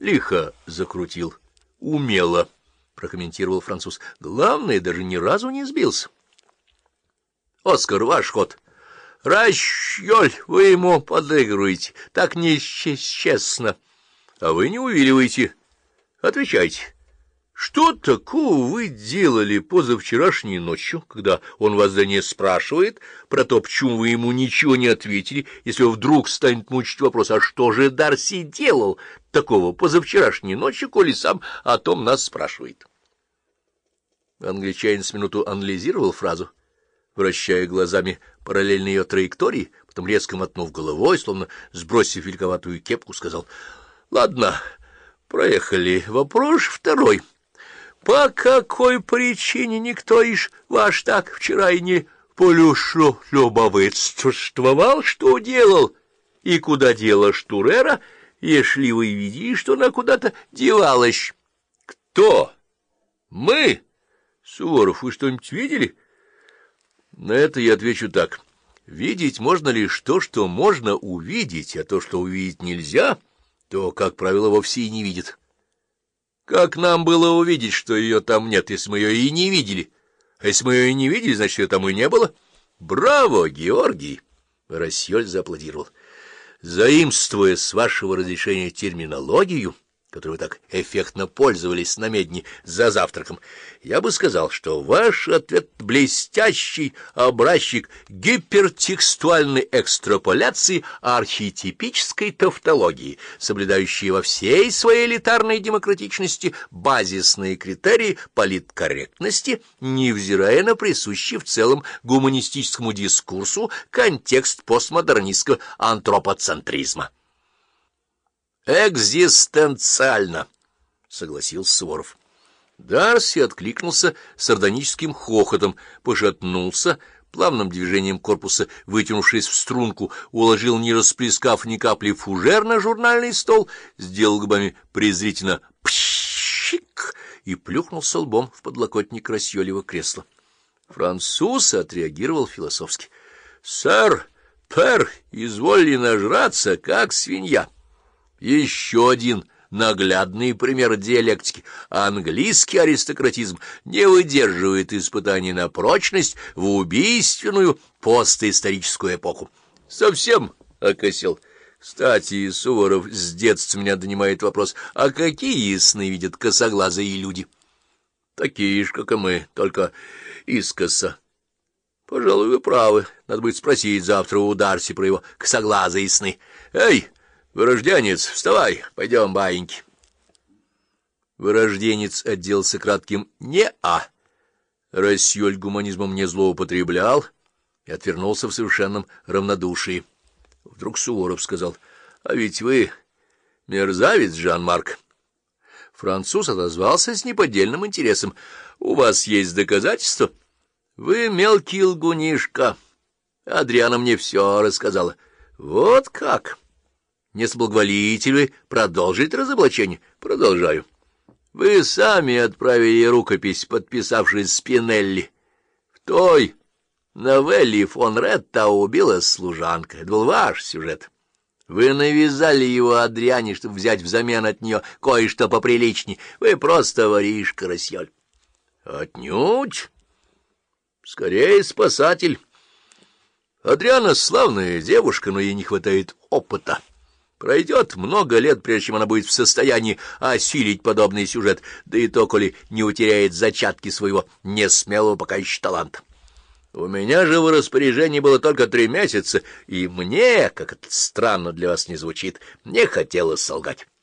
лихо закрутил, умело, — прокомментировал француз. — Главное, даже ни разу не сбился. — Оскар, ваш ход. — Расчёль, вы ему подыгрываете, так нечестно. А вы не увиливаете. Отвечайте. Что такого вы делали позавчерашней ночью, когда он вас за не спрашивает про то, почему вы ему ничего не ответили, если вдруг станет мучить вопрос, а что же Дарси делал такого позавчерашней ночью, коли сам о том нас спрашивает? Англичанин с минуту анализировал фразу, вращая глазами параллельно ее траектории, потом резко мотнув головой, словно сбросив великоватую кепку, сказал: — Ладно, проехали. Вопрос второй. По какой причине никто ишь ваш так вчера и не полюбопытствовал, что делал и куда дела Штурера, если вы видели, что она куда-то девалась? — Кто? — Мы? — Суворов, вы что-нибудь видели? На это я отвечу так. Видеть можно лишь то, что можно увидеть, а то, что увидеть нельзя, то, как правило, вовсе и не видит. Как нам было увидеть, что ее там нет, если мы ее и не видели? А если мы ее и не видели, значит, ее там и не было. Браво, Георгий! Рассёль зааплодировал. Заимствуя с вашего разрешения терминологию, которой вы так эффектно пользовались на Медне за завтраком, я бы сказал, что ваш ответ — блестящий образчик гипертекстуальной экстраполяции архетипической тавтологии, соблюдающей во всей своей элитарной демократичности базисные критерии политкорректности, невзирая на присущий в целом гуманистическому дискурсу контекст постмодернистского антропоцентризма. «Экзистенциально», — согласился Суворов. Дарси откликнулся сардоническим хохотом, пошатнулся, плавным движением корпуса, вытянувшись в струнку, уложил, не расплескав ни капли, фужер на журнальный стол, сделал губами презрительно «пщик» и плюхнулся лбом в подлокотник Рассёлева кресла. Француз отреагировал философски. «Сэр, пэр, изволили нажраться, как свинья». Еще один наглядный пример диалектики. Английский аристократизм не выдерживает испытаний на прочность в убийственную постисторическую эпоху. Совсем окосел. Кстати, Суворов, с детства меня донимает вопрос, а какие сны видят косоглазые люди? Такие же, как и мы, только искоса. Пожалуй, вы правы. Надо будет спросить завтра у Дарси про его косоглазые сны. Эй! Вырожденец, вставай, пойдем, баиньки. Вырожденец отделался кратким «не-а». Рассёль гуманизмом не злоупотреблял и отвернулся в совершенном равнодушии. Вдруг Суворов сказал: — А ведь вы мерзавец, Жан-Марк. Француз отозвался с неподдельным интересом. — У вас есть доказательства? — Вы мелкий лгунишка. Адриана мне все рассказала. — Вот как? Не соблаговолите ли продолжить разоблачение? Продолжаю. Вы сами отправили рукопись, подписавшись Спинелли. В той новелле фон Ретта убила служанка. Это был ваш сюжет. Вы навязали его Адриане, чтобы взять взамен от нее кое-что поприличней. Вы просто воришка, Рассёль. Отнюдь. Скорее, спасатель. Адриана славная девушка, но ей не хватает опыта. Пройдет много лет, прежде чем она будет в состоянии осилить подобный сюжет, да и то, коли не утеряет зачатки своего несмелого пока еще таланта. У меня же в распоряжении было только 3 месяца, и мне, как это странно для вас не звучит, не хотелось солгать.